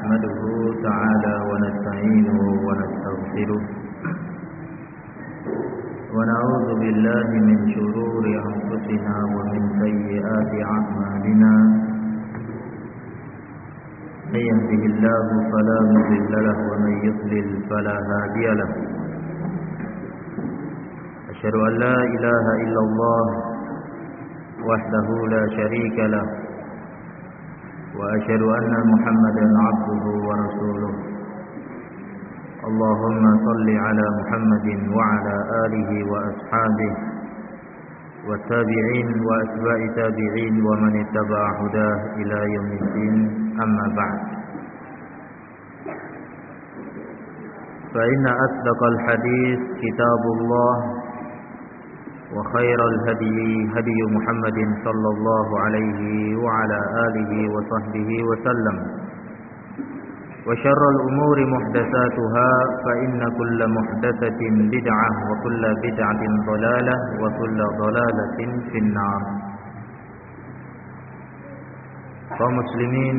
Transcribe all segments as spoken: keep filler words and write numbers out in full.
نحمده تعالى ونستعينه ونستغفره ونعوذ بالله من شرور أنفسنا ومن سيئات أعمالنا من يهده الله فلا مضل له ومن يضلل فلا هادي له أشهد أن لا إله إلا الله وحده لا شريك له وأشهد أن محمدا عبده ورسوله اللهم صل على محمد وعلى آله وأصحابه والتابعين وأتباع تابعين ومن اتبع هداه إلى يوم الدين أما بعد فإن أصدق الحديث كتاب الله وخير الهدي هدي محمد صلى الله عليه وعلى آله وصحبه وسلم وشر الأمور محدثاتها فإن كل محدثة بدعة وكل بدعة ضلالة وكل ضلالة في النار. kaum muslimin,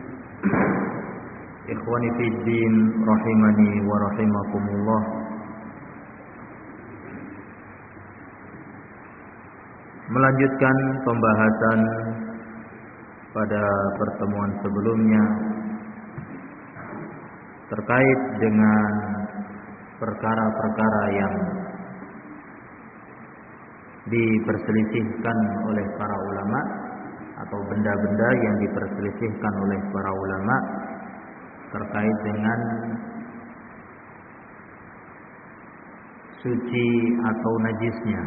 ikhwani fid din, rahimani wa rahimakumullah. Melanjutkan pembahasan pada pertemuan sebelumnya terkait dengan perkara-perkara yang diperselisihkan oleh para ulama atau benda-benda yang diperselisihkan oleh para ulama terkait dengan suci atau najisnya.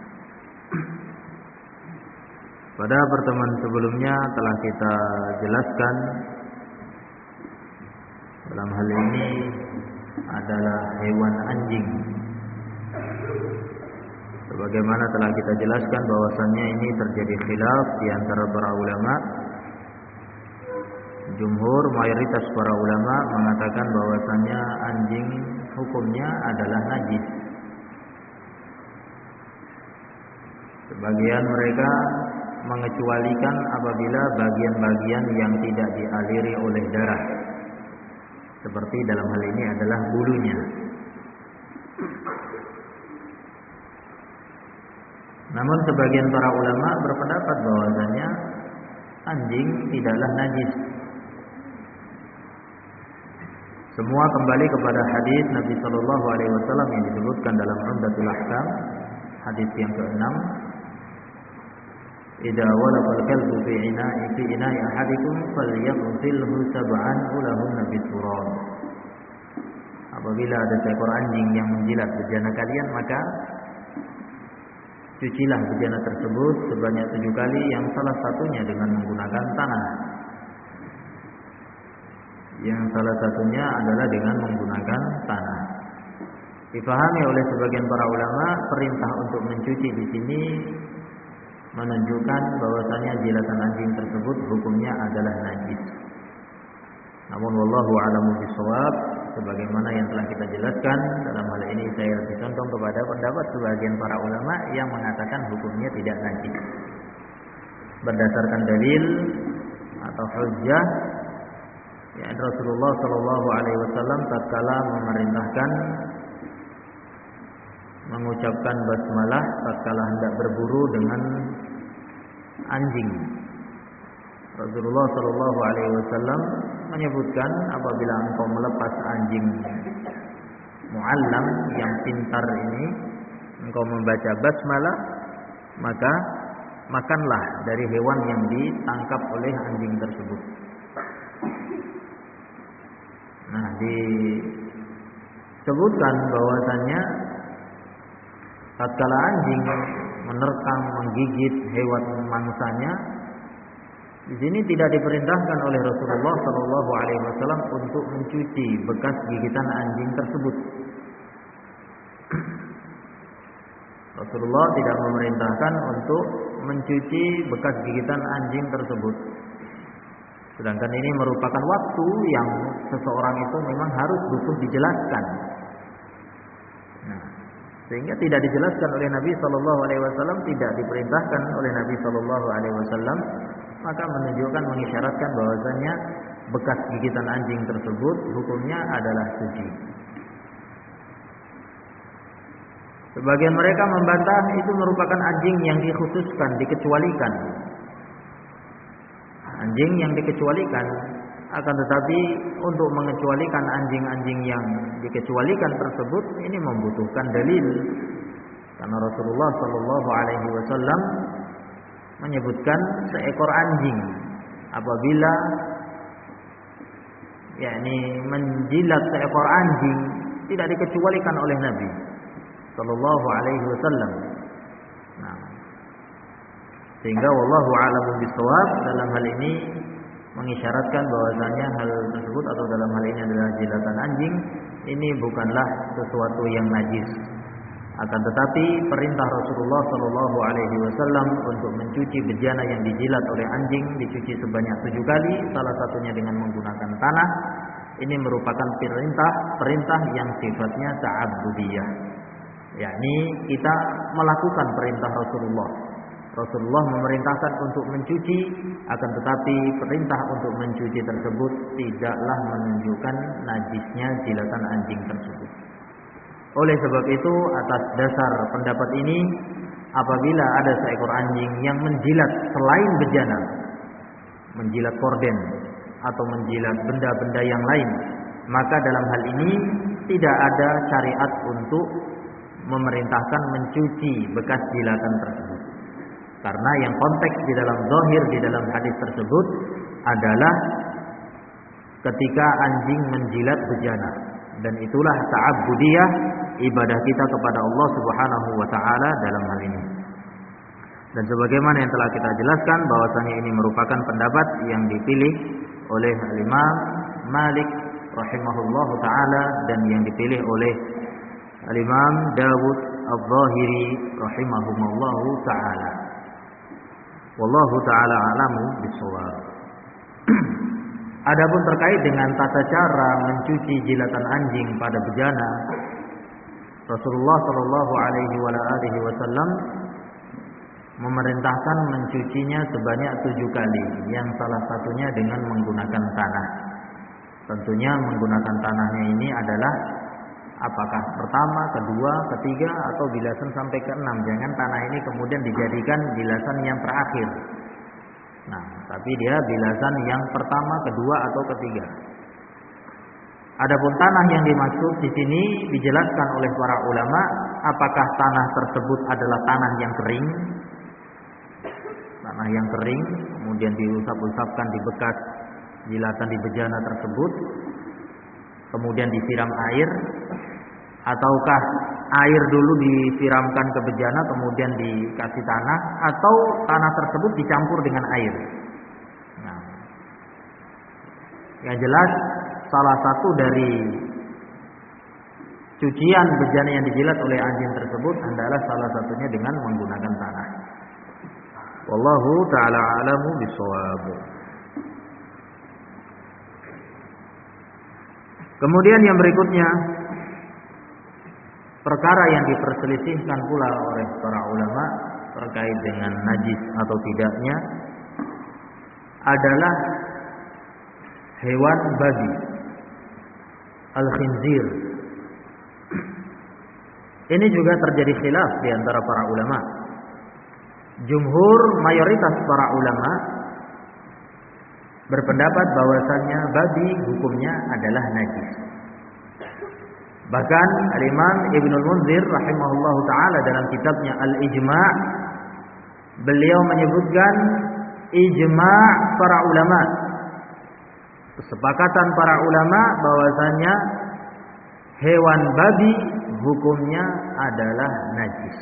Pada pertemuan sebelumnya telah kita jelaskan dalam hal ini adalah hewan anjing. Sebagaimana telah kita jelaskan bahwasannya ini terjadi khilaf di antara para ulama. Jumhur mayoritas para ulama mengatakan bahwasannya anjing hukumnya adalah najis. Sebagian mereka mengecualikan apabila bagian-bagian yang tidak dialiri oleh darah, seperti dalam hal ini adalah bulunya. Namun sebagian para ulama berpendapat bahwasanya anjing tidaklah najis. Semua kembali kepada hadis Nabi Shallallahu Alaihi Wasallam yang disebutkan dalam Umdatul Ahkam, hadis yang keenam. Idza walaqal kalbu fi ina'i fi ina'i ahadikum falyaghsilhu sab'an ulahunna biturab. Apabila ada seekor anjing yang menjilat bejana kalian, maka cucilah bejana tersebut sebanyak tujuh kali, yang salah satunya dengan menggunakan tanah. Yang salah satunya adalah dengan menggunakan tanah. Difahami oleh sebagian para ulama, perintah untuk mencuci di sini menunjukkan bahwasanya jilatan anjing tersebut hukumnya adalah najis. Namun wallahu a'lamu bishawab, sebagaimana yang telah kita jelaskan dalam hal ini saya lebih condong kepada pendapat sebagian para ulama yang mengatakan hukumnya tidak najis. Berdasarkan dalil atau hujjah ya Rasulullah sallallahu alaihi wasallam tatkala memerintahkan mengucapkan basmalah tatkala hendak berburu dengan anjing. Rasulullah sallallahu alaihi wasallam menyebutkan apabila engkau melepas anjing muallam yang pintar ini, engkau membaca basmalah, maka makanlah dari hewan yang ditangkap oleh anjing tersebut. Nah, disebutkan bahwasannya tatkala anjing menerkam, menggigit hewan mangsanya, di sini tidak diperintahkan oleh Rasulullah Shallallahu Alaihi Wasallam untuk mencuci bekas gigitan anjing tersebut. Rasulullah tidak memerintahkan untuk mencuci bekas gigitan anjing tersebut. Sedangkan ini merupakan waktu yang seseorang itu memang harus butuh dijelaskan. Nah, sehingga tidak dijelaskan oleh Nabi Shallallahu Alaihi Wasallam, tidak diperintahkan oleh Nabi Shallallahu Alaihi Wasallam, maka menunjukkan mengisyaratkan bahwasanya bekas gigitan anjing tersebut hukumnya adalah suci. Sebagian mereka membantah itu merupakan anjing yang dikhususkan, dikecualikan. Anjing yang dikecualikan, akan tetapi untuk mengecualikan anjing-anjing yang dikecualikan tersebut ini membutuhkan dalil. Karena Rasulullah Shallallahu Alaihi Wasallam menyebutkan seekor anjing apabila yakni menjilat seekor anjing tidak dikecualikan oleh Nabi Sallallahu Alaihi Wasallam. Nah, sehingga wallahu a'lamu bishawab dalam hal ini mengisyaratkan bahwasanya hal tersebut atau dalam hal ini adalah jilatan anjing ini bukanlah sesuatu yang najis. Akan tetapi perintah Rasulullah Sallallahu Alaihi Wasallam untuk mencuci bejana yang dijilat oleh anjing dicuci sebanyak tujuh kali, salah satunya dengan menggunakan tanah. Ini merupakan perintah perintah yang sifatnya ta'abbudiyah. Yakni kita melakukan perintah Rasulullah. Rasulullah memerintahkan untuk mencuci, akan tetapi perintah untuk mencuci tersebut tidaklah menunjukkan najisnya jilatan anjing tersebut. Oleh sebab itu, atas dasar pendapat ini, apabila ada seekor anjing yang menjilat selain bejana, menjilat korden atau menjilat benda-benda yang lain, maka dalam hal ini tidak ada syariat untuk memerintahkan mencuci bekas jilatan tersebut. Karena yang konteks di dalam zahir di dalam hadis tersebut adalah ketika anjing menjilat bejana, dan itulah ta'abbudiyah, ibadah kita kepada Allah Subhanahu wa taala dalam hal ini. Dan sebagaimana yang telah kita jelaskan bahwasanya ini merupakan pendapat yang dipilih oleh Imam Malik rahimahullahu taala dan yang dipilih oleh Imam Dawud Al-Zahiri rahimahumullahu taala. Wallahu taala a'lamu bishawab. Adapun terkait dengan tata cara mencuci jilatan anjing pada bejana, Rasulullah Shallallahu Alaihi Wasallam memerintahkan mencucinya sebanyak tujuh kali, yang salah satunya dengan menggunakan tanah. Tentunya menggunakan tanahnya ini adalah apakah pertama, kedua, ketiga, atau bilasan sampai ke enam. Jangan tanah ini kemudian dijadikan bilasan yang terakhir. Nah, tapi dia bilasan yang pertama, kedua, atau ketiga. Adapun tanah yang dimaksud di sini dijelaskan oleh para ulama, apakah tanah tersebut adalah tanah yang kering, tanah yang kering, kemudian diusap-usapkan di bekas jilatan di bejana tersebut, kemudian disiram air, ataukah air dulu disiramkan ke bejana kemudian dikasih tanah, atau tanah tersebut dicampur dengan air. Nah, yang jelas salah satu dari cucian bejana yang dijilat oleh anjing tersebut adalah salah satunya dengan menggunakan tanah. Wallahu ta'ala a'lamu bishawab. Kemudian yang berikutnya, perkara yang diperselisihkan pula oleh para ulama terkait dengan najis atau tidaknya adalah hewan babi, al-khinzir. Ini juga terjadi khilaf di antara para ulama. Jumhur mayoritas para ulama berpendapat bahwasannya babi hukumnya adalah najis. Bahkan Al-Imam Ibnul Munzir rahimahullahu taala dalam kitabnya Al-Ijma' beliau menyebutkan ijma' para ulama, kesepakatan para ulama bahwasanya hewan babi hukumnya adalah najis.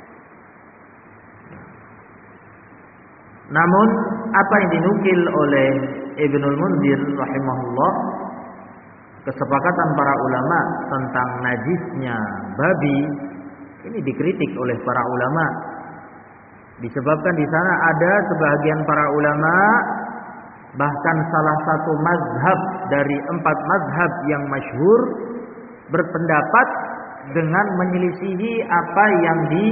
Namun apa yang dinukil oleh Ibnul Munzir rahimahullah, kesepakatan para ulama tentang najisnya babi ini dikritik oleh para ulama. Disebabkan di sana ada sebagian para ulama, bahkan salah satu mazhab dari empat mazhab yang masyhur, berpendapat dengan menyelisihi apa yang di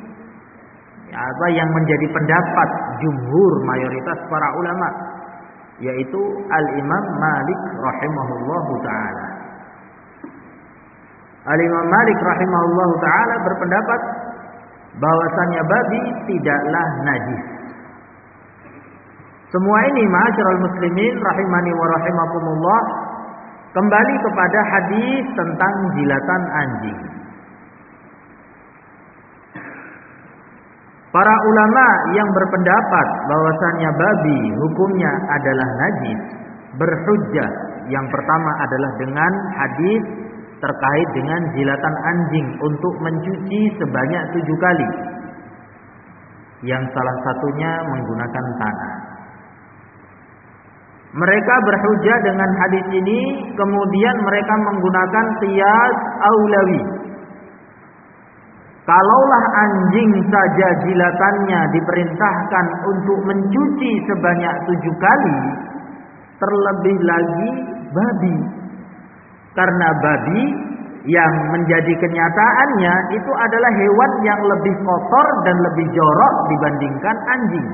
apa yang menjadi pendapat jumhur mayoritas para ulama. yaitu Al-Imam Malik rahimahullahu taala. Al-Imam Malik rahimahullahu taala berpendapat bahwasannya babi tidaklah najis. Semua ini ma'asyiral muslimin rahimani wa rahimakumullah kembali kepada hadis tentang jilatan anjing. Para ulama yang berpendapat bahwasannya babi hukumnya adalah najis berhujjah yang pertama adalah dengan hadis terkait dengan jilatan anjing untuk mencuci sebanyak tujuh kali, yang salah satunya menggunakan tanah. Mereka berhujjah dengan hadis ini, kemudian mereka menggunakan qiyas aulawi. Kalaulah anjing saja jilatannya diperintahkan untuk mencuci sebanyak tujuh kali, terlebih lagi babi. Karena babi yang menjadi kenyataannya itu adalah hewan yang lebih kotor dan lebih jorok dibandingkan anjing.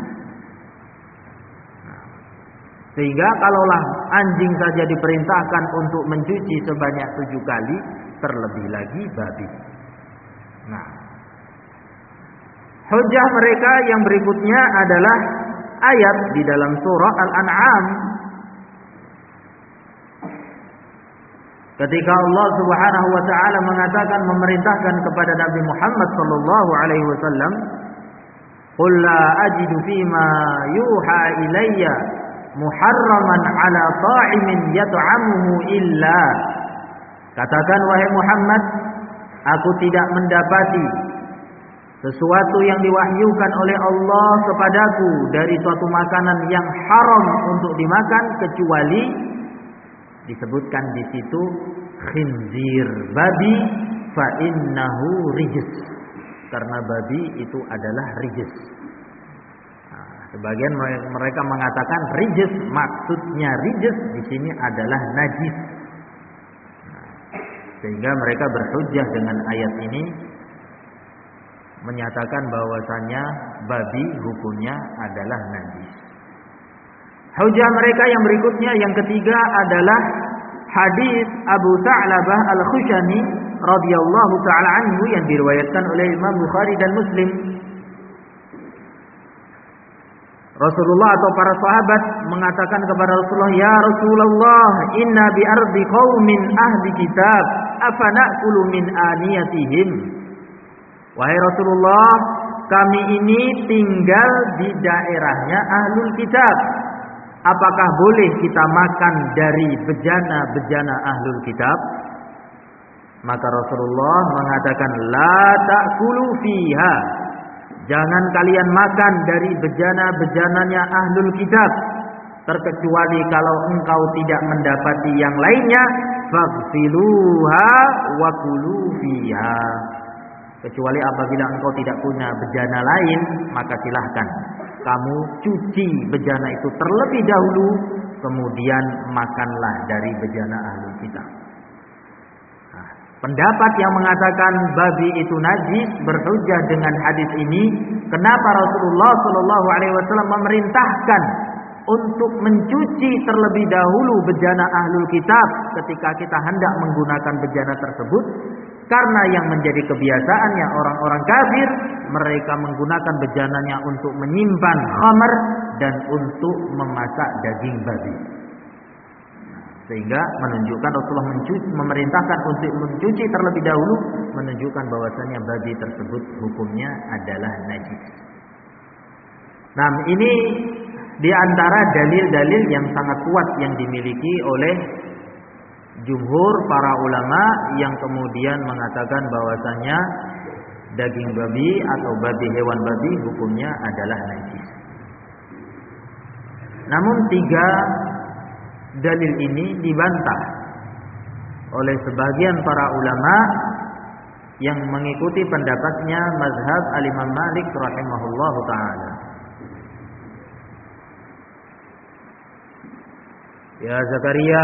Sehingga kalaulah anjing saja diperintahkan untuk mencuci sebanyak tujuh kali, terlebih lagi babi. Nah, hujjah mereka yang berikutnya adalah ayat di dalam surah Al-An'am. Ketika Allah Subhanahu wa taala mengatakan memerintahkan kepada Nabi Muhammad sallallahu alaihi wasallam, "Qul la ajidu fima yuha ilayya muharraman 'ala ta'imin yat'amuhu illa." Katakan wahai Muhammad, aku tidak mendapati sesuatu yang diwahyukan oleh Allah kepadaku dari suatu makanan yang haram untuk dimakan kecuali disebutkan di situ khinzir, babi, fa innahu rijs, karena babi itu adalah rijs. Nah, sebagian mereka mengatakan rijs, maksudnya rijs di sini adalah najis. Nah, sehingga mereka berhujjah dengan ayat ini menyatakan bahwasannya babi hukumnya adalah najis. Hujjah mereka yang berikutnya yang ketiga adalah hadis Abu Tha'labah Al-Khushani radhiyallahu taala anhu yang diriwayatkan oleh Imam Bukhari dan Muslim. Rasulullah atau para sahabat mengatakan kepada Rasulullah, "Ya Rasulullah, inna bi ardi qaumin ahli kitab, afa na'kulu min aniyatihim?" Wahai Rasulullah, kami ini tinggal di daerahnya ahlul kitab. Apakah boleh kita makan dari bejana-bejana ahlul kitab? Maka Rasulullah mengatakan, la ta'kulu fiha. Jangan kalian makan dari bejana-bejananya ahlul kitab, terkecuali kalau engkau tidak mendapati yang lainnya, faghsiluha wa kulu fiha. Kecuali apabila engkau tidak punya bejana lain, maka silahkan kamu cuci bejana itu terlebih dahulu, kemudian makanlah dari bejana ahlul kitab. Nah, pendapat yang mengatakan babi itu najis berhujjah dengan hadis ini. Kenapa Rasulullah Shallallahu Alaihi Wasallam memerintahkan untuk mencuci terlebih dahulu bejana ahlul kitab ketika kita hendak menggunakan bejana tersebut? Karena yang menjadi kebiasaannya orang-orang kafir, mereka menggunakan bejananya untuk menyimpan khamar dan untuk memasak daging babi. Sehingga menunjukkan Rasulullah mencuci, memerintahkan untuk mencuci terlebih dahulu, menunjukkan bahwasanya babi tersebut hukumnya adalah najis. Nah, ini di antara dalil-dalil yang sangat kuat yang dimiliki oleh jumhur para ulama yang kemudian mengatakan bahwasanya daging babi atau babi, hewan babi hukumnya adalah najis. Namun tiga dalil ini dibantah oleh sebagian para ulama yang mengikuti pendapatnya mazhab Al-Imam Malik rahimahullahu taala. Ya Zakaria,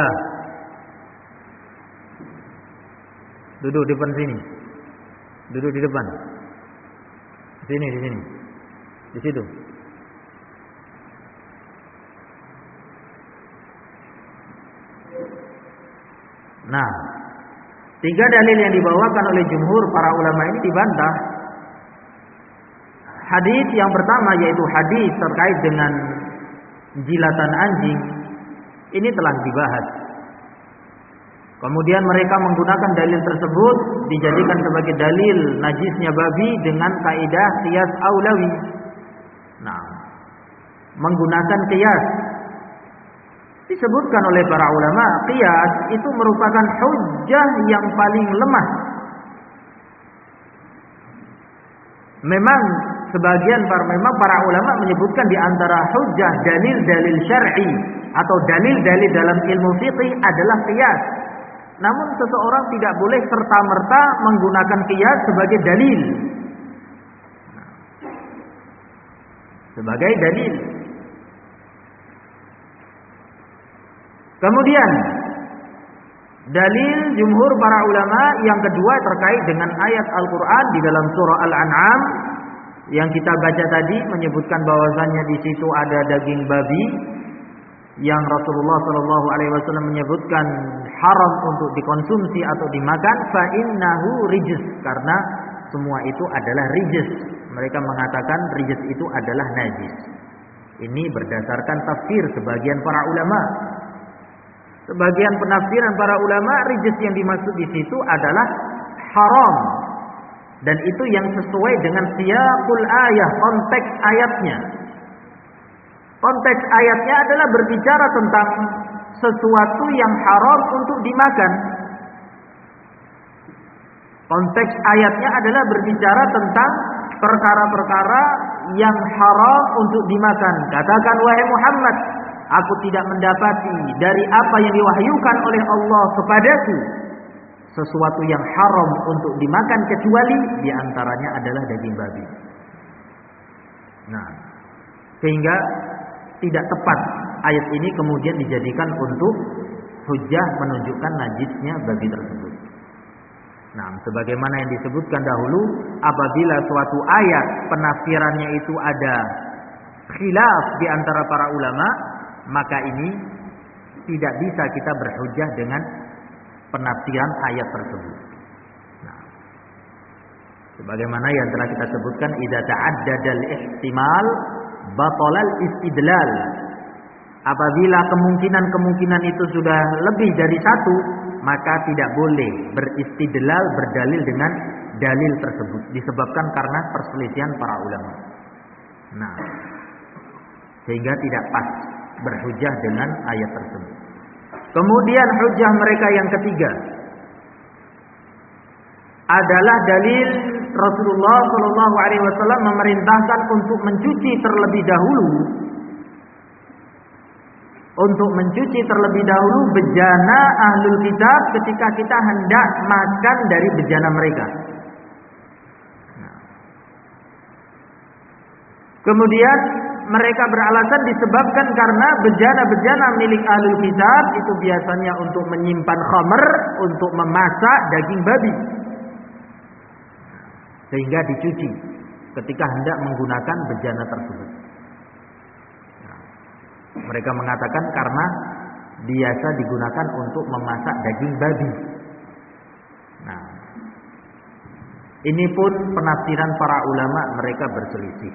duduk di depan sini. Duduk di depan. Sini, di sini. Di situ. Nah, tiga dalil yang dibawakan oleh jumhur para ulama ini dibantah. Hadis yang pertama yaitu hadis terkait dengan jilatan anjing, ini telah dibahas. Kemudian mereka menggunakan dalil tersebut dijadikan sebagai dalil najisnya babi dengan kaidah qiyas aulawi. Nah, menggunakan qiyas disebutkan oleh para ulama, qiyas itu merupakan hujjah yang paling lemah. Memang sebagian para memang para ulama menyebutkan di antara hujjah dalil-dalil syar'i atau dalil-dalil dalam ilmu fiqih adalah qiyas. Namun seseorang tidak boleh serta-merta menggunakan qiyas sebagai dalil. Sebagai dalil. Kemudian dalil jumhur para ulama yang kedua terkait dengan ayat Al-Qur'an di dalam surah Al-An'am yang kita baca tadi menyebutkan bahwasannya di situ ada daging babi yang Rasulullah Shallallahu Alaihi Wasallam menyebutkan haram untuk dikonsumsi atau dimakan, fa innahu rijs, karena semua itu adalah rijs. Mereka mengatakan rijs itu adalah najis. Ini berdasarkan tafsir sebagian para ulama. Sebagian penafsiran para ulama, rijs yang dimaksud di situ adalah haram, dan itu yang sesuai dengan siyaqul ayah, konteks ayatnya. Konteks ayatnya adalah berbicara tentang sesuatu yang haram untuk dimakan. Konteks ayatnya adalah berbicara tentang perkara-perkara yang haram untuk dimakan. Katakan, wahai Muhammad, aku tidak mendapati dari apa yang diwahyukan oleh Allah kepadaku sesuatu yang haram untuk dimakan kecuali diantaranya adalah daging babi. Nah, sehingga tidak tepat ayat ini kemudian dijadikan untuk hujjah menunjukkan najisnya babi tersebut. Nah, sebagaimana yang disebutkan dahulu, apabila suatu ayat penafsirannya itu ada khilaf di antara para ulama, maka ini tidak bisa kita berhujjah dengan penafsiran ayat tersebut. Nah, sebagaimana yang telah kita sebutkan, idza ta'addadal ihtimal batalal istidlal. Apabila kemungkinan-kemungkinan itu sudah lebih dari satu, maka tidak boleh beristidlal, berdalil dengan dalil tersebut, disebabkan karena perselisihan para ulama. Nah, sehingga tidak pas berhujjah dengan ayat tersebut. Kemudian hujjah mereka yang ketiga adalah dalil Rasulullah Shallallahu Alaihi Wasallam memerintahkan untuk mencuci terlebih dahulu, untuk mencuci terlebih dahulu bejana ahlul kitab ketika kita hendak makan dari bejana mereka. Kemudian mereka beralasan disebabkan karena bejana-bejana milik ahlul kitab itu biasanya untuk menyimpan khamr, untuk memasak daging babi, sehingga dicuci ketika hendak menggunakan bejana tersebut. Nah, mereka mengatakan karena biasa digunakan untuk memasak daging babi. Nah, ini pun penafsiran para ulama, mereka berselisih.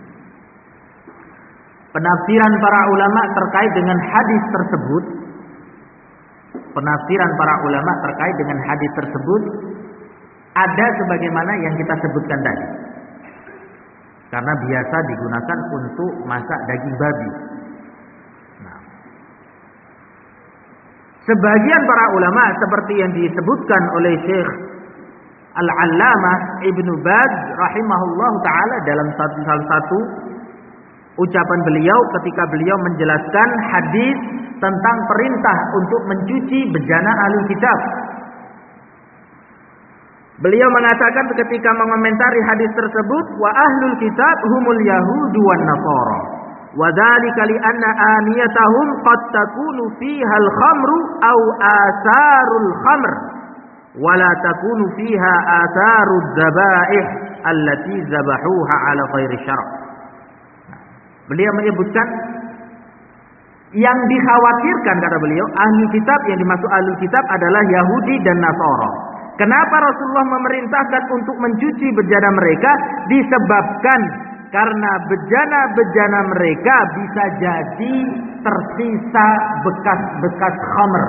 Penafsiran para ulama terkait dengan hadis tersebut, penafsiran para ulama terkait dengan hadis tersebut ada sebagaimana yang kita sebutkan tadi. Karena biasa digunakan untuk masak daging babi. Nah, sebagian para ulama seperti yang disebutkan oleh Syekh Al-Allamah Ibnu Baz rahimahullahu taala dalam satu salah satu ucapan beliau ketika beliau menjelaskan hadis tentang perintah untuk mencuci bejana ahlul kitab. Beliau mengatakan ketika mengomentari hadis tersebut, wa ahlul kitab humul yahudu wan nasara. Wa dzalika li anna aniyatahum qad takunu fiha al-khamru aw atharul khamr wa la takunu fiha atharud dzabaih allati zabahuha ala ghairi syara'. Beliau menyebutkan Yang dikhawatirkan kata beliau, ahli kitab yang dimaksud ahli kitab adalah Yahudi dan Nasara. Kenapa Rasulullah memerintahkan untuk mencuci bejana mereka? Disebabkan karena bejana-bejana mereka bisa jadi tersisa bekas-bekas khamr.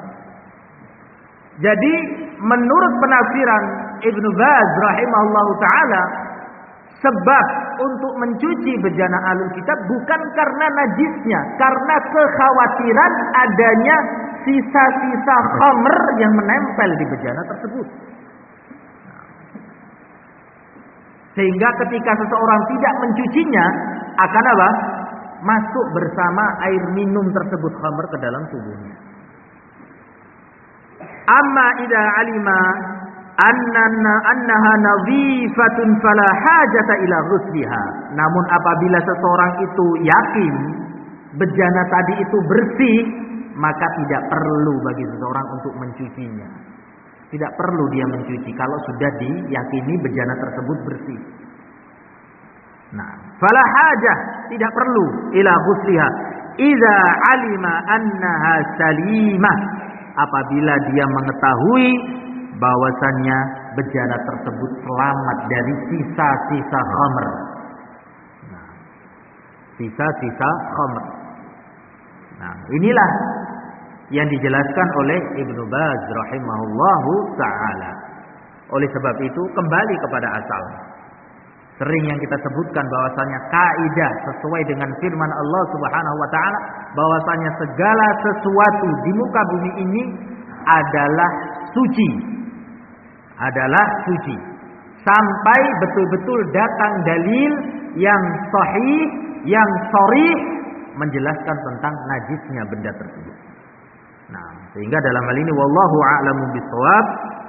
Jadi menurut penafsiran Ibnu Baz rahimahullahu taala, sebab untuk mencuci bejana ahlul kitab bukan karena najisnya, karena kekhawatiran adanya sisa-sisa khamr yang menempel di bejana tersebut. Sehingga ketika seseorang tidak mencucinya, akan apa? Masuk bersama air minum tersebut khamr ke dalam tubuhnya. Amma idza alima annana annaha nadhifatun fala hajata ila ghusliha. Namun apabila seseorang itu yakin bejana tadi itu bersih, maka tidak perlu bagi seseorang untuk mencucinya. Tidak perlu dia mencuci kalau sudah diyakini bejana tersebut bersih. Nah, fala hajah, tidak perlu ila ghusliha idza alima annaha salimah. Apabila dia mengetahui bahwasannya bejana tersebut selamat dari sisa-sisa khamr. Nah, sisa-sisa khamr. Nah, inilah yang dijelaskan oleh Ibnu Baz rahimahullahu ta'ala. Oleh sebab itu kembali kepada asal. Sering yang kita sebutkan bahwasanya kaidah sesuai dengan firman Allah Subhanahu wa taala bahwasanya segala sesuatu di muka bumi ini adalah suci. Adalah suci. Sampai betul-betul datang dalil yang sahih, yang sharih menjelaskan tentang najisnya benda tersebut. Nah, sehingga dalam hal ini wallahu a'lamu bissawab,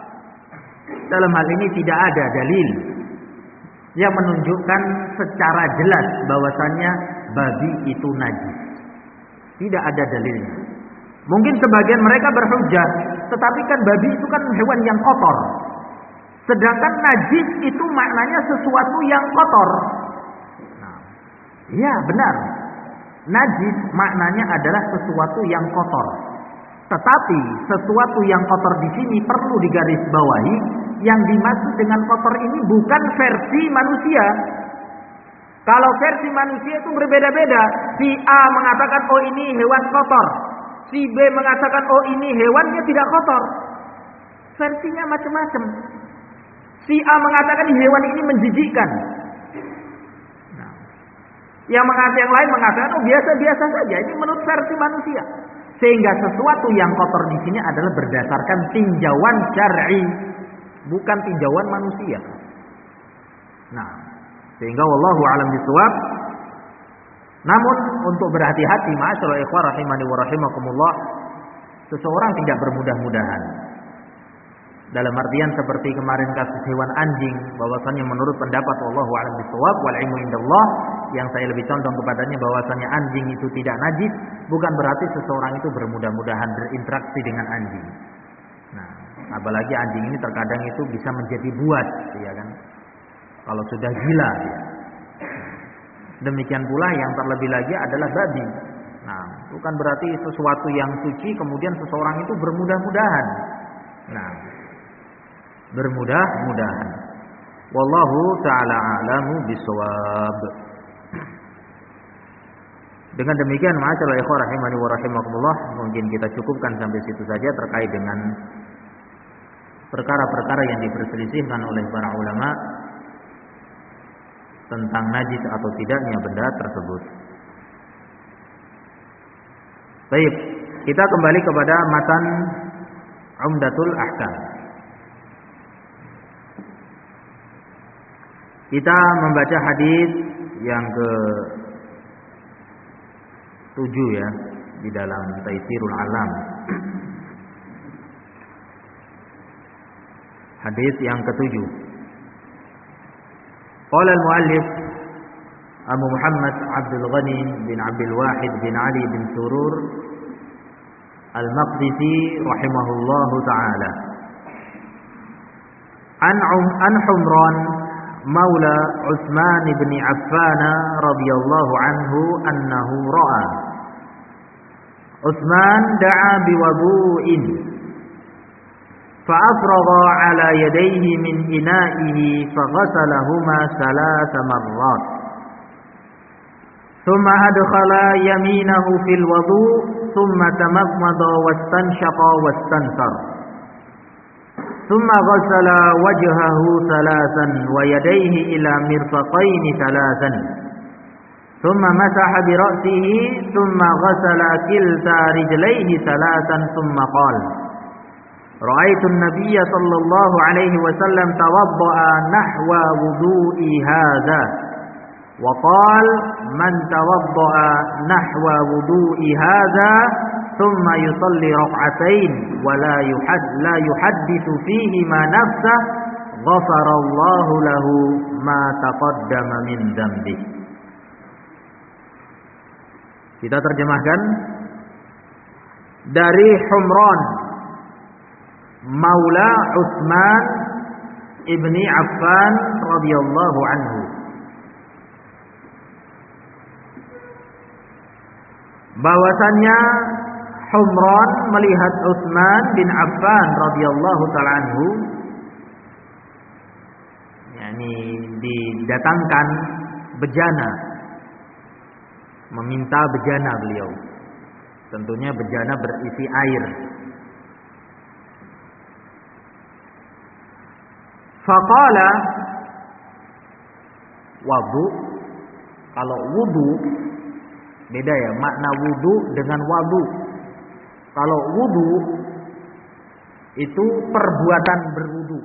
dalam hal ini tidak ada dalil yang menunjukkan secara jelas bahwasannya babi itu najis. Tidak ada dalilnya. Mungkin sebagian mereka berhujjah, tetapi kan babi itu kan hewan yang kotor. Sedangkan najis itu maknanya sesuatu yang kotor. Nah, iya benar. Najis maknanya adalah sesuatu yang kotor. Tetapi sesuatu yang kotor di sini perlu digarisbawahi, yang dimaksud dengan kotor ini bukan versi manusia. Kalau versi manusia itu berbeda-beda. Si A mengatakan oh ini hewan kotor, si B mengatakan oh ini hewannya tidak kotor. Versinya macam-macam. Si A mengatakan hewan ini menjijikkan. Nah, yang mengatakan yang lain mengatakan oh biasa-biasa saja. Ini menurut versi manusia. Sehingga sesuatu yang kotor di sini adalah berdasarkan tinjauan syar'i, bukan tinjauan manusia. Nah, sehingga wallahu a'lam bishawab. Namun untuk berhati-hati, ma'asyiral ikhwah rahimani wa rahimakumullah, seseorang tidak bermudah-mudahan. Dalam artian seperti kemarin kasus hewan anjing, bahwasannya menurut pendapat wallahu a'lam bishawab wal ilmu indallah, yang saya lebih condong kepadanya bahwasannya anjing itu tidak najis, bukan berarti seseorang itu bermudah-mudahan berinteraksi dengan anjing. Nah, apalagi anjing ini terkadang itu bisa menjadi buat, ya kan? Kalau sudah gila dia. Demikian pula yang terlebih lagi adalah babi. Nah, bukan berarti sesuatu yang suci kemudian seseorang itu bermudah-mudahan. Nah, bermudah-mudahan. Wallahu ta'ala a'lamu bishawab. Dengan demikian, ma'asyiral ikhwah rahimani wa rahimakumullah, mungkin kita cukupkan sampai situ saja terkait dengan perkara-perkara yang diperselisihkan oleh para ulama tentang najis atau tidaknya benda tersebut. Baik, kita kembali kepada matan Umdatul Ahkam. Kita membaca hadis yang ke tujuh ya di dalam Taisirul Alam. Hadis yang ketujuh. Qala al-muallif Abu Muhammad Abdul Ghani bin Abdul Wahid bin Ali bin Surur Al-Maqdisi rahimahullahu taala. An an Humran maula Utsman bin Affan radhiyallahu anhu annahu ra'a Utsman da'a biwudu'in fa'afragha 'ala yadayhi min ina'ihi faghasalahuma thalatha marrat. Thumma adkhala yaminahu fil wudu' thumma tamadmada wastanshaqa wastansar. Thumma ghasala wajhahu thalathan wa yadayhi ila mirfaqaini thalathan. Thumma masaha bi ra'sihi thumma ghasala kilta rijlaihi thalathan thumma qala ra'aitu an-nabiyya sallallahu alaihi wasallam tawadda'a nahwa wudu'i hadha wa qala man tawadda'a nahwa wudu'i hadha thumma yusalli rak'atain wa la yuhad la yuhaddithu fihi ma nafsah ghafara Allahu lahu ma taqaddama min dhanbi. Kita terjemahkan dari Humran Maula Utsman ibni Affan radhiyallahu anhu, bahwasannya Humran melihat Utsman bin Affan radhiyallahu taala anhu, yakni didatangkan bejana, meminta bejana beliau. Tentunya bejana berisi air. Faqala, wudu, kalau wudu beda ya, makna wudu dengan wadu. Kalau wudu itu perbuatan berwudu.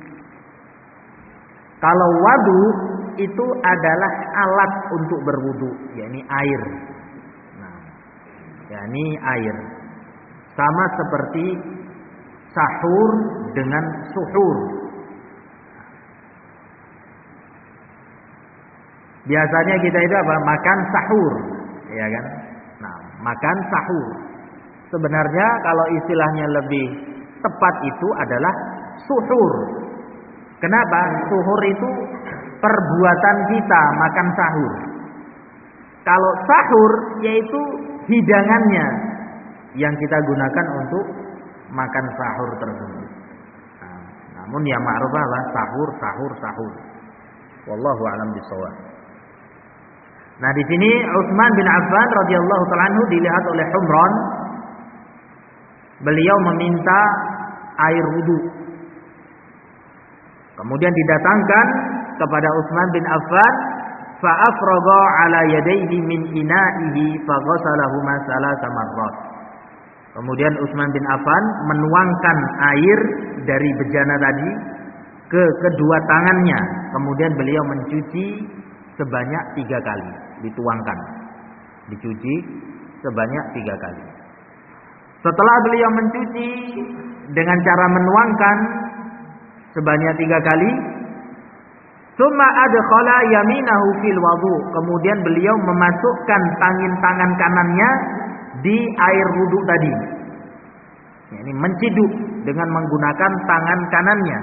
Kalau wadu itu adalah alat untuk berwudu, yakni air. Nah, yakni air. Sama seperti sahur dengan suhur. Biasanya kita itu apa? Makan sahur, ya kan? Nah, makan sahur. Sebenarnya kalau istilahnya lebih tepat itu adalah suhur. Kenapa? Suhur itu perbuatan kita makan sahur. Kalau sahur yaitu hidangannya yang kita gunakan untuk makan sahur tersebut. Nah, namun yang ma'ruf apa? Sahur, sahur, sahur. Wallahu a'lam bishawab. Nah, di sini Utsman bin Affan radhiyallahu ta'ala anhu dilihat oleh Humran, beliau meminta air wudu. Kemudian didatangkan kepada Utsman bin Affan, fa afragha 'ala yadayhi min ina'ihi fa ghasalahuma thalatha marrat. Kemudian Utsman bin Affan menuangkan air dari bejana tadi ke kedua tangannya, kemudian beliau mencuci sebanyak tiga kali, dituangkan, dicuci sebanyak tiga kali. Setelah beliau mencuci dengan cara menuangkan sebanyak tiga kali, summa adkhala yaminahu fil wudu, kemudian beliau memasukkan tangan tangan kanannya di air wudu tadi. Ini menciduk dengan menggunakan tangan kanannya.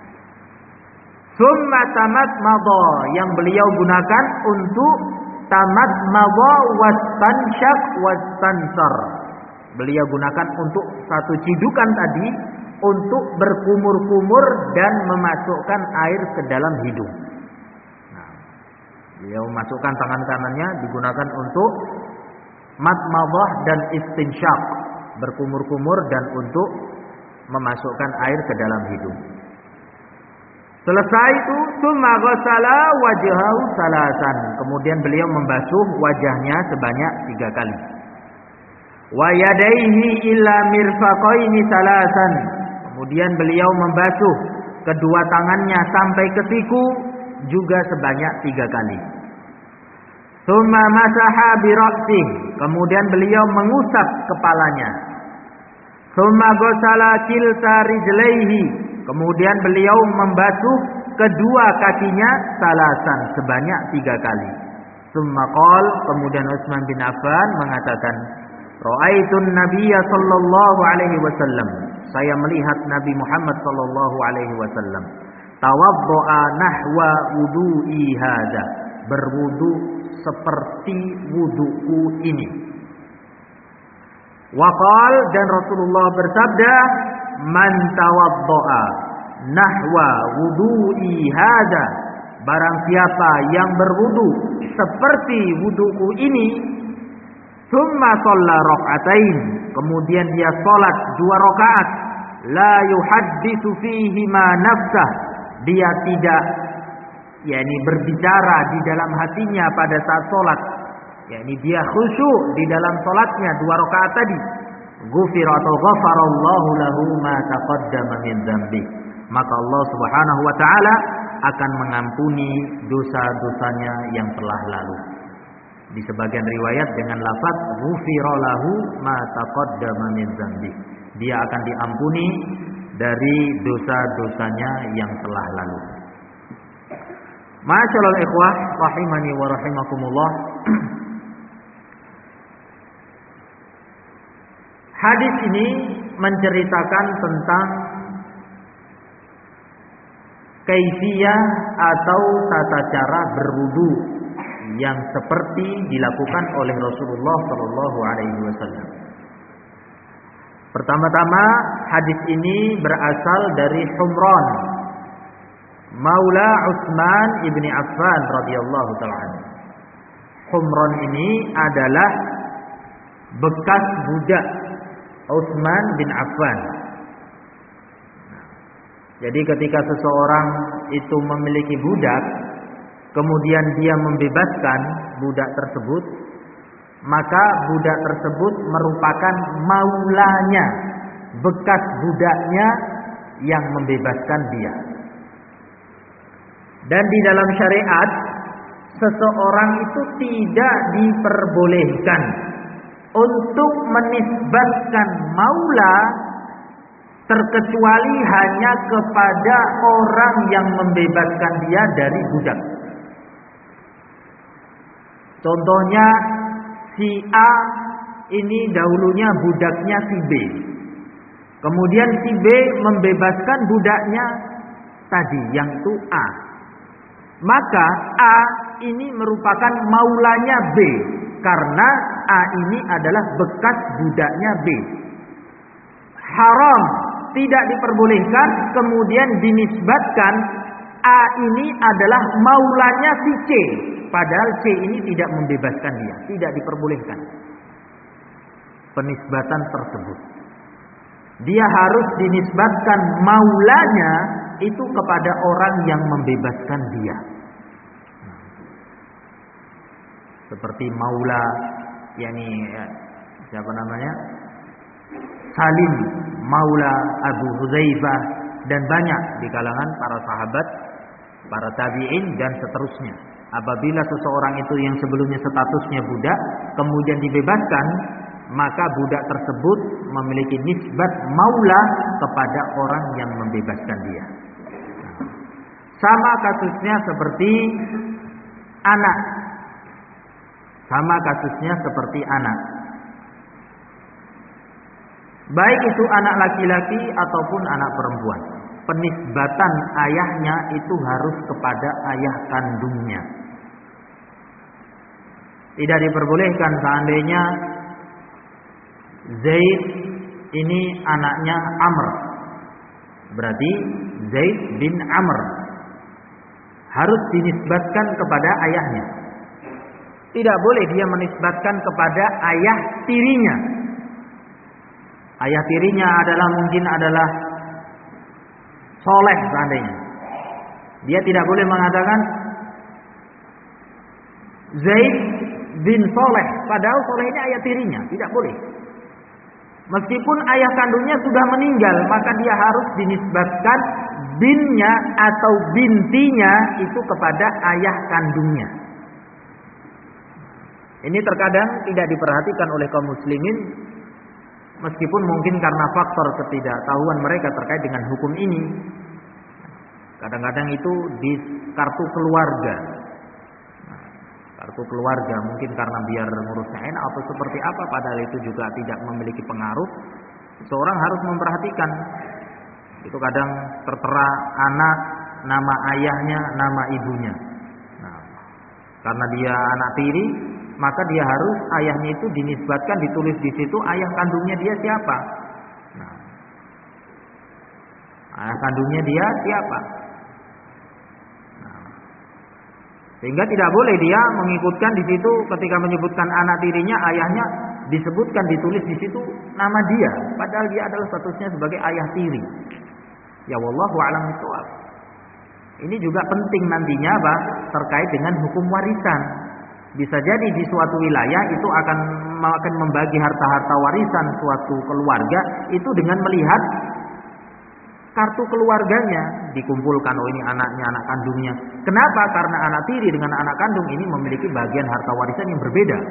Summa tamadmada, yang beliau gunakan untuk tamadmada wastansyaq wastansar. Beliau gunakan untuk satu cidukan tadi untuk berkumur-kumur dan memasukkan air ke dalam hidung. Nah, beliau masukkan tangan kanannya digunakan untuk madmadah dan istinsyaq, berkumur-kumur dan untuk memasukkan air ke dalam hidung. Selesai itu, tsumma ghassala wajhahu salasan. Kemudian beliau membasuh wajahnya sebanyak tiga kali. Wa yadayhi illa mirfaqaini salasan. Kemudian beliau membasuh kedua tangannya sampai ke siku juga sebanyak tiga kali. Tsumma masaha bi ra'sih. Kemudian beliau mengusap kepalanya. Tsumma ghassala kilta rijlaihi. Kemudian beliau membasuh kedua kakinya salasan sebanyak tiga kali. Tsumma qol, kemudian Utsman bin Affan mengatakan, ra'aitun nabiyya sallallahu alaihi wasallam, saya melihat Nabi Muhammad sallallahu alaihi wasallam, tawaddo'a nahwa wudu'i hadza, berwudu seperti wuduku ini. Waqal, dan Rasulullah bersabda, man tawaddo'a nahwa wudu'i hada, barang siapa yang berwudu seperti wuduku ini, thumma shalla rak'atain, kemudian dia salat dua rakaat, la yuhadditsu fihi ma nafsah, dia tidak yakni berbicara di dalam hatinya pada saat salat, yakni dia khusyuk di dalam salatnya dua rakaat tadi, ghufira atau ghafarallahu lahu ma taqaddama min dzambi, maka Allah Subhanahu wa taala akan mengampuni dosa-dosanya yang telah lalu. Di sebagian riwayat dengan lafaz ghufira lahu ma taqaddama min dzambi, dia akan diampuni dari dosa-dosanya yang telah lalu. Ma'asyiral ikhwah rahimani wa rahimakumullah. Hadis ini menceritakan tentang kaifiyah atau tata cara berwudu yang seperti dilakukan oleh Rasulullah sallallahu alaihi wasallam. Pertama-tama hadis ini berasal dari Humran Maula Utsman ibni Affan radhiyallahu ta'ala. Humran ini adalah bekas budak Utsman bin Affan. Jadi ketika seseorang itu memiliki budak, kemudian dia membebaskan budak tersebut, maka budak tersebut merupakan maulanya, bekas budaknya yang membebaskan dia. Dan di dalam syariat, seseorang itu tidak diperbolehkan untuk menisbatkan maula terkecuali hanya kepada orang yang membebaskan dia dari budak. Contohnya, si A ini dahulunya budaknya si B. Kemudian si B membebaskan budaknya tadi, yang itu A. Maka A ini merupakan maulanya B, karena A ini adalah bekas budaknya B. Haram, tidak diperbolehkan kemudian dinisbatkan A ini adalah maulanya si C, padahal C ini tidak membebaskan dia. Tidak diperbolehkan penisbatan tersebut. Dia harus dinisbatkan maulanya itu kepada orang yang membebaskan dia. Seperti maula, yakni siapa namanya? Salim maula Abu Hudzaifah, dan banyak di kalangan para sahabat, para tabi'in dan seterusnya. Apabila seseorang itu yang sebelumnya statusnya budak kemudian dibebaskan, maka budak tersebut memiliki nisbat maula kepada orang yang membebaskan dia. Sama kasusnya seperti anak. Sama kasusnya seperti anak. Baik itu anak laki-laki ataupun anak perempuan, penisbatan ayahnya itu harus kepada ayah kandungnya. Tidak diperbolehkan seandainya Zaid ini anaknya Amr, berarti Zaid bin Amr harus dinisbatkan kepada ayahnya. Tidak boleh dia menisbatkan kepada ayah tirinya. Ayah tirinya adalah mungkin adalah Soleh seandainya. Dia tidak boleh mengatakan Zaid bin Soleh, padahal Soleh ini ayah tirinya. Tidak boleh. Meskipun ayah kandungnya sudah meninggal, maka dia harus dinisbatkan binnya atau bintinya itu kepada ayah kandungnya. Ini terkadang tidak diperhatikan oleh kaum muslimin, meskipun mungkin karena faktor ketidaktahuan mereka terkait dengan hukum ini. Kadang-kadang itu di kartu keluarga. Nah, kartu keluarga mungkin karena biar ngurusnya enak atau seperti apa, padahal itu juga tidak memiliki pengaruh. Seorang harus memperhatikan. Itu kadang tertera anak, nama ayahnya, nama ibunya. Nah, karena dia anak tiri, maka dia harus ayahnya itu dinisbatkan, ditulis di situ ayah kandungnya dia siapa. Nah, ayah kandungnya dia siapa. Nah, sehingga tidak boleh dia mengikutkan di situ ketika menyebutkan anak tirinya, ayahnya disebutkan, ditulis di situ nama dia, padahal dia adalah statusnya sebagai ayah tiri. Ya wallahu a'lam bishawab. Ini juga penting nantinya bah, terkait dengan hukum warisan. Bisa jadi di suatu wilayah itu akan akan membagi harta-harta warisan suatu keluarga itu dengan melihat kartu keluarganya, dikumpulkan, oh ini anaknya, anak kandungnya. Kenapa? Karena anak tiri dengan anak kandung ini memiliki bagian harta warisan yang berbeda.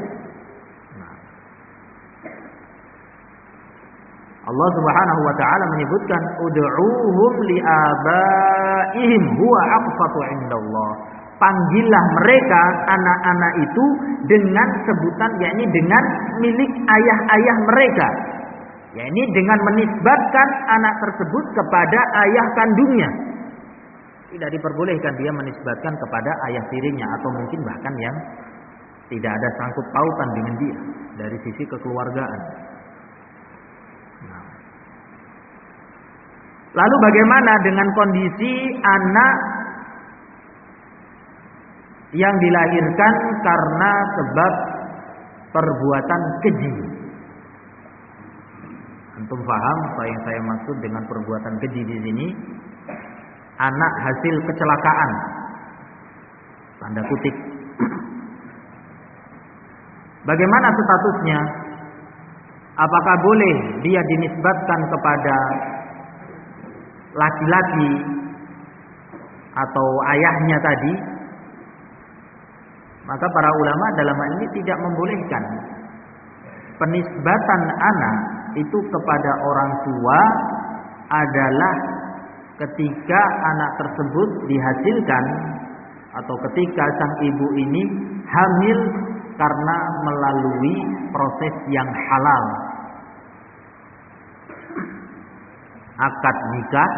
Allah Subhanahu wa taala menyebutkan ud'uuhum li'abaihim huwa aqsatu 'indallah. Panggillah mereka anak-anak itu dengan sebutan, yakni dengan milik ayah-ayah mereka. Yakni dengan menisbatkan anak tersebut kepada ayah kandungnya. Tidak diperbolehkan dia menisbatkan kepada ayah tirinya atau mungkin bahkan yang tidak ada sangkut pautan dengan dia dari sisi kekeluargaan. Lalu bagaimana dengan kondisi anak yang dilahirkan karena sebab perbuatan keji? Antum paham apa yang saya maksud dengan perbuatan keji di sini? Anak hasil kecelakaan, tanda kutip. Bagaimana statusnya? Apakah boleh dia dinisbatkan kepada laki-laki atau ayahnya tadi? Maka para ulama dalam hal ini tidak membolehkan penisbatan anak itu kepada orang tua adalah ketika anak tersebut dihasilkan atau ketika sang ibu ini hamil karena melalui proses yang halal, akad nikah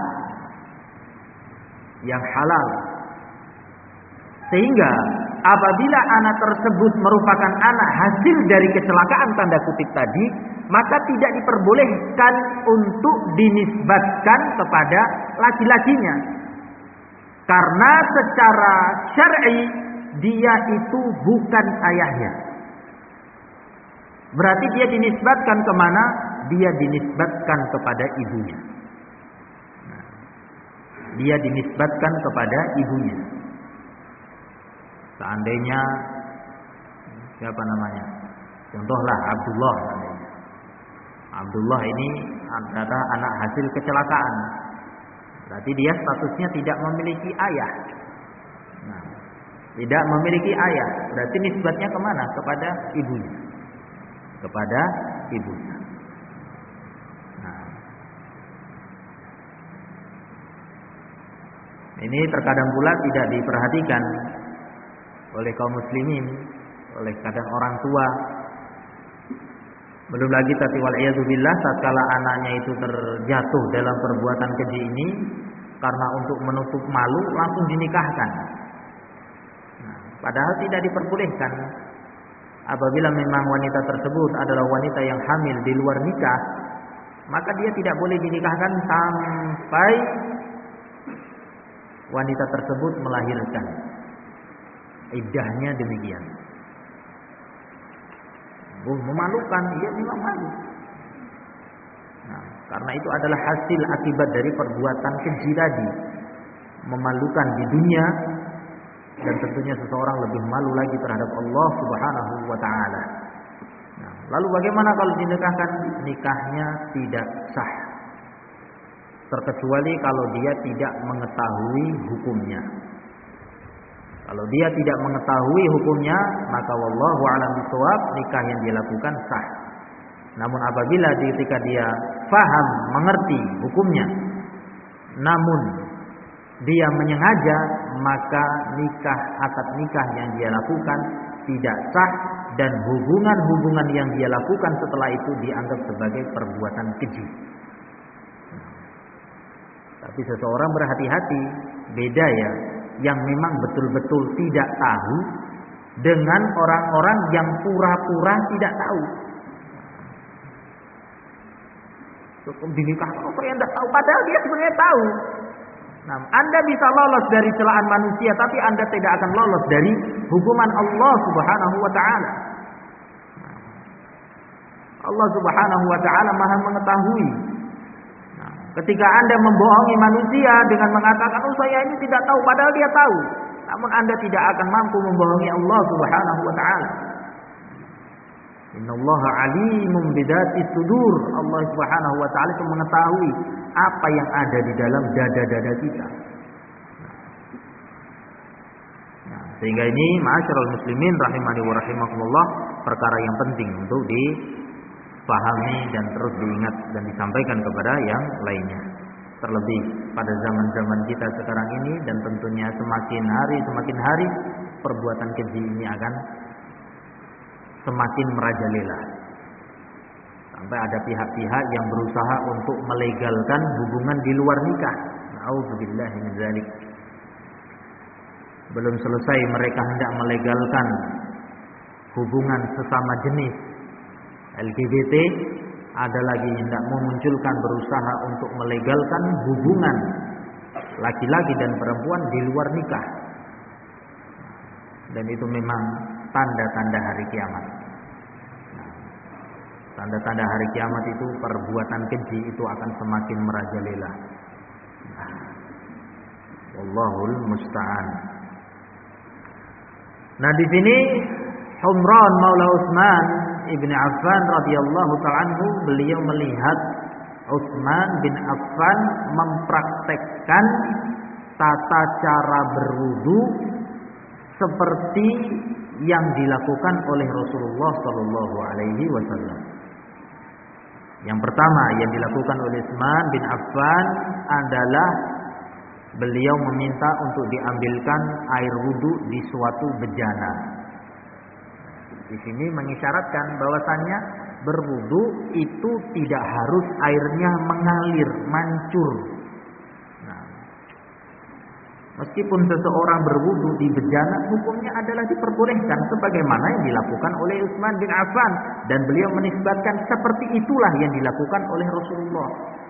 yang halal. Sehingga apabila anak tersebut merupakan anak hasil dari kecelakaan tanda kutip tadi, maka tidak diperbolehkan untuk dinisbatkan kepada laki-lakinya. Karena secara syar'i dia itu bukan ayahnya. Berarti dia dinisbatkan kemana? Dia dinisbatkan kepada ibunya. Dia dinisbatkan kepada ibunya. Seandainya siapa namanya? Contohlah Abdullah. Abdullah ini adalah anak hasil kecelakaan. Berarti dia statusnya tidak memiliki ayah. Nah, tidak memiliki ayah. Berarti nisbatnya kemana? Kepada ibunya. Kepada ibunya. Nah, ini terkadang pula tidak diperhatikan oleh kaum muslimin, oleh kadang orang tua. Belum lagi tadi wal iyadzubillah tatkala anaknya itu terjatuh dalam perbuatan keji ini, karena untuk menutup malu langsung dinikahkan. Nah, padahal tidak diperbolehkan. Apabila memang wanita tersebut adalah wanita yang hamil di luar nikah, maka dia tidak boleh dinikahkan sampai wanita tersebut melahirkan. Iddahnya demikian. Oh, memalukan, ia memang malu. Nah, karena itu adalah hasil akibat dari perbuatan keji tadi, memalukan di dunia, dan tentunya seseorang lebih malu lagi terhadap Allah Subhanahu wa taala. Nah, lalu bagaimana kalau dinikahkan? Nikahnya tidak sah, terkecuali kalau dia tidak mengetahui hukumnya. Kalau dia tidak mengetahui hukumnya, maka wallahu a'lam bishawab, nikah yang dia lakukan sah. Namun apabila ketika dia faham, mengerti hukumnya, namun dia menyengaja, maka nikah, akad nikah yang dia lakukan tidak sah, dan hubungan-hubungan yang dia lakukan setelah itu dianggap sebagai perbuatan keji. Tapi seseorang berhati-hati, beda ya, yang memang betul-betul tidak tahu dengan orang-orang yang pura-pura tidak tahu. Dinikahkan, oh saya tidak tahu, padahal dia sebenarnya tahu. Nah, Anda bisa lolos dari celaan manusia, tapi Anda tidak akan lolos dari hukuman Allah Subhanahu wa taala. Allah Subhanahu wa taala Maha mengetahui. Nah, ketika Anda membohongi manusia dengan mengatakan, "Oh, saya ini tidak tahu," padahal dia tahu. Namun Anda tidak akan mampu membohongi Allah Subhanahu wa taala. Innallaha alimun bidzati sudur. Allah Subhanahu wa taala itu mengetahui apa yang ada di dalam dada-dada kita. Nah, sehingga ini ma'asyiral muslimin rahimani wa rahimakumullah, perkara yang penting untuk dipahami dan terus diingat dan disampaikan kepada yang lainnya. Terlebih pada zaman-zaman kita sekarang ini, dan tentunya semakin hari semakin hari perbuatan keji ini akan semakin merajalela. Sampai ada pihak-pihak yang berusaha untuk melegalkan hubungan di luar nikah. Nauzubillahi min dzalik. Belum selesai mereka hendak melegalkan hubungan sesama jenis L G B T, ada lagi hendak memunculkan berusaha untuk melegalkan hubungan laki-laki dan perempuan di luar nikah. Dan itu memang tanda-tanda hari kiamat. Tanda-tanda hari kiamat itu perbuatan keji itu akan semakin merajalela. Wallahul musta'an. Nah, di sini Humran Maula Utsman ibn Affan radhiyallahu ta'ala anhu, beliau melihat Utsman bin Affan mempraktekkan tata cara berwudu seperti yang dilakukan oleh Rasulullah sallallahu alaihi wasallam. Yang pertama yang dilakukan oleh Utsman bin Affan adalah beliau meminta untuk diambilkan air wudu di suatu bejana. Di sini mengisyaratkan bahwasannya berwudu itu tidak harus airnya mengalir, mancur. Nah, meskipun seseorang berwudu di bejana, hukumnya adalah diperbolehkan sebagaimana yang dilakukan oleh Utsman bin Affan, dan beliau menisbatkan seperti itulah yang dilakukan oleh Rasulullah.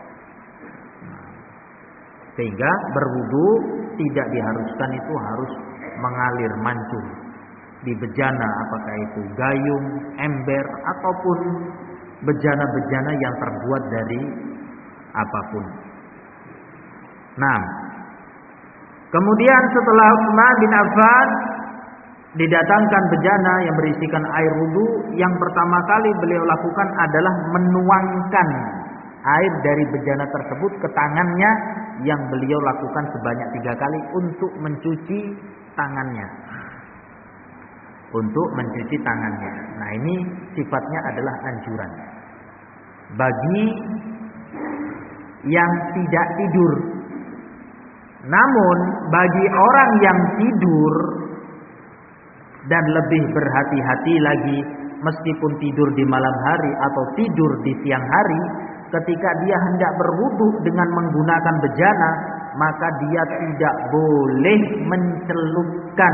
Sehingga berwudu tidak diharuskan itu harus mengalir, mancur di bejana, apakah itu gayung, ember, ataupun bejana-bejana yang terbuat dari apapun. Nah, kemudian setelah Utsman bin Affan didatangkan bejana yang berisikan air wudu, yang pertama kali beliau lakukan adalah menuangkan air dari bejana tersebut ke tangannya, yang beliau lakukan sebanyak tiga kali untuk mencuci tangannya. Untuk mencuci tangannya. Nah, ini sifatnya adalah anjuran bagi yang tidak tidur. Namun bagi orang yang tidur dan lebih berhati-hati lagi, meskipun tidur di malam hari atau tidur di siang hari, ketika dia hendak berwudu dengan menggunakan bejana, maka dia tidak boleh mencelupkan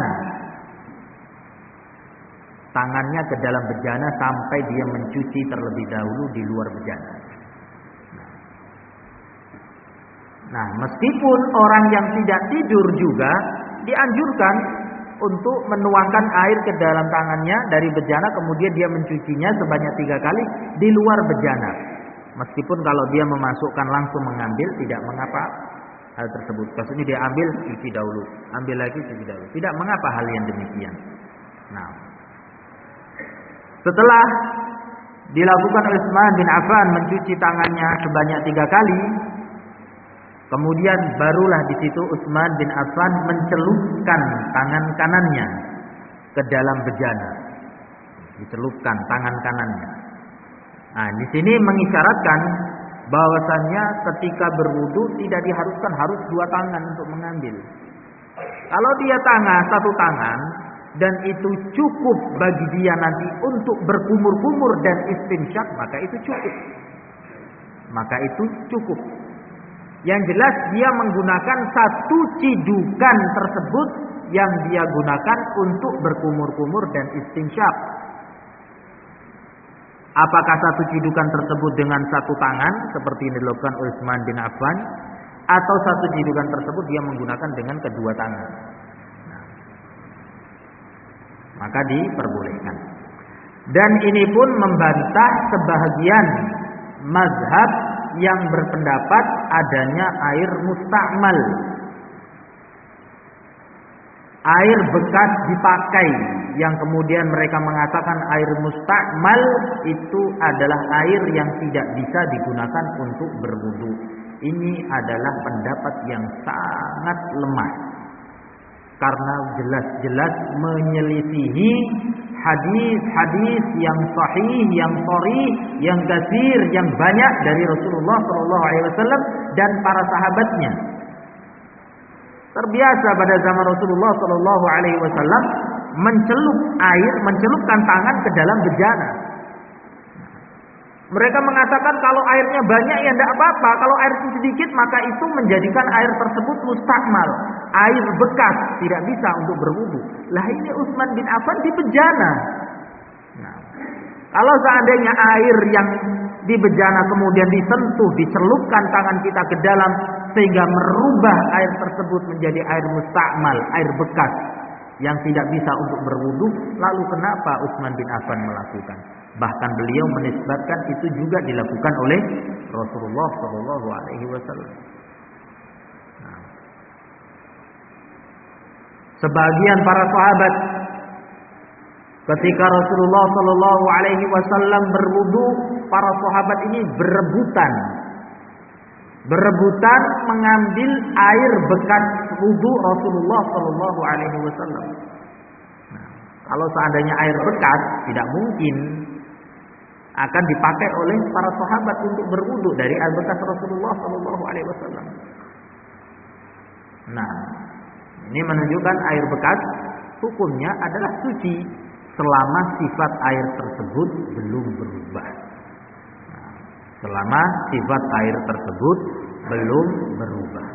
tangannya ke dalam bejana sampai dia mencuci terlebih dahulu di luar bejana. Nah, meskipun orang yang tidak tidur juga dianjurkan untuk menuangkan air ke dalam tangannya dari bejana, kemudian dia mencucinya sebanyak tiga kali di luar bejana. Meskipun kalau dia memasukkan langsung mengambil, tidak mengapa hal tersebut. Maksudnya dia ambil, cuci dahulu, ambil lagi, cuci dahulu. Tidak mengapa hal yang demikian. Nah, setelah dilakukan Utsman bin Affan mencuci tangannya sebanyak tiga kali, kemudian barulah di situ Utsman bin Affan mencelupkan tangan kanannya ke dalam bejana. Dicelupkan tangan kanannya. Nah, di sini mengisyaratkan bahwasannya ketika berwudu tidak diharuskan harus dua tangan untuk mengambil. Kalau dia tangan satu tangan dan itu cukup bagi dia nanti untuk berkumur-kumur dan istinsyak, maka itu cukup. Maka itu cukup. Yang jelas dia menggunakan satu cidukan tersebut yang dia gunakan untuk berkumur-kumur dan istinsyaq. Apakah satu cidukan tersebut dengan satu tangan seperti yang dilakukan Utsman bin Affan, atau satu cidukan tersebut dia menggunakan dengan kedua tangan? Nah, maka diperbolehkan. Dan ini pun membantah sebahagian mazhab yang berpendapat adanya air musta'mal, air bekas dipakai, yang kemudian mereka mengatakan air musta'mal itu adalah air yang tidak bisa digunakan untuk berwudu. Ini adalah pendapat yang sangat lemah, karena jelas-jelas menyelisihi hadis-hadis yang sahih, yang sharih, yang katsir, yang banyak dari Rasulullah Shallallahu Alaihi Wasallam dan para sahabatnya. Terbiasa pada zaman Rasulullah Shallallahu Alaihi Wasallam mencelup air, mencelupkan tangan ke dalam bejana. Mereka mengatakan kalau airnya banyak ya tidak apa-apa, kalau air sedikit maka itu menjadikan air tersebut mustakmal, air bekas, tidak bisa untuk berwudu. Lah ini Utsman bin Affan di bejana. Nah, kalau seandainya air yang di bejana kemudian disentuh, dicelupkan tangan kita ke dalam sehingga merubah air tersebut menjadi air mustakmal, air bekas yang tidak bisa untuk berwudu, lalu kenapa Utsman bin Affan melakukan? Bahkan beliau menisbatkan itu juga dilakukan oleh Rasulullah Shallallahu Alaihi Wasallam. Nah, sebagian para sahabat ketika Rasulullah Shallallahu Alaihi Wasallam berwudu, para sahabat ini berebutan, berebutan mengambil air bekas wudu Rasulullah Shallallahu Alaihi Wasallam. Nah, kalau seandainya air bekas tidak mungkin akan dipakai oleh para sahabat untuk berwudu dari air bekas Rasulullah Shallallahu Alaihi Wasallam. Nah, ini menunjukkan air bekas hukumnya adalah suci selama sifat air tersebut belum berubah. Nah, selama sifat air tersebut belum berubah.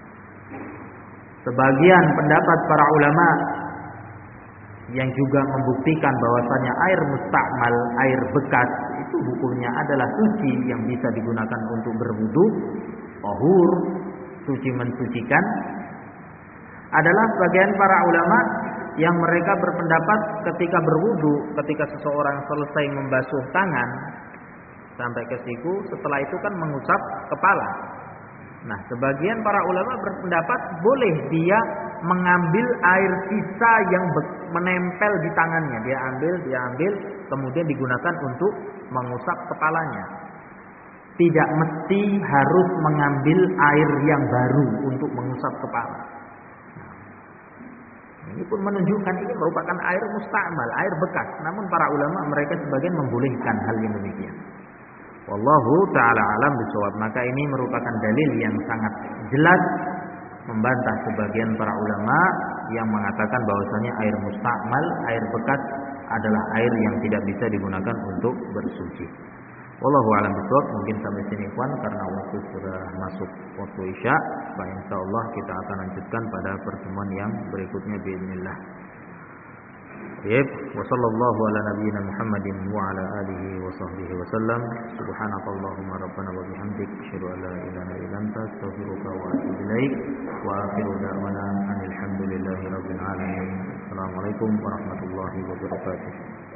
Sebagian pendapat para ulama yang juga membuktikan bahwasanya air mustakmal, air bekas itu hukumnya adalah suci yang bisa digunakan untuk berwudu, tahur, suci mensucikan, adalah sebagian para ulama yang mereka berpendapat ketika berwudu, ketika seseorang selesai membasuh tangan sampai ke siku, setelah itu kan mengusap kepala. Nah, sebagian para ulama berpendapat boleh dia mengambil air sisa yang menempel di tangannya, dia ambil, dia ambil, kemudian digunakan untuk mengusap kepalanya. Tidak mesti harus mengambil air yang baru untuk mengusap kepala. Nah, ini pun menunjukkan ini merupakan air mustakmal, air bekas. Namun para ulama mereka sebagian membolehkan hal yang demikian. Wallahu ta'ala alam bisawab. Maka ini merupakan dalil yang sangat jelas membantah sebagian para ulama yang mengatakan bahwasanya air mustakmal, air bekas adalah air yang tidak bisa digunakan untuk bersuci. Wallahu a'lam bishawab. Mungkin sampai sini ikhwan, karena waktu sudah masuk waktu Isya. Bah, insyaallah kita akan lanjutkan pada pertemuan yang berikutnya biidznillah. Baik, wa sallallahu ala nabiyyina Muhammadin wa ala alihi wa sahbihi wa sallam. Subhanakallahumma rabbana wa bihamdik, asyhadu an la ilaha illa anta, astaghfiruka wa atubu ilaik. Wa akhiru da'wana alhamdulillahi rabbil alamin. Assalamualaikum warahmatullahi wabarakatuh.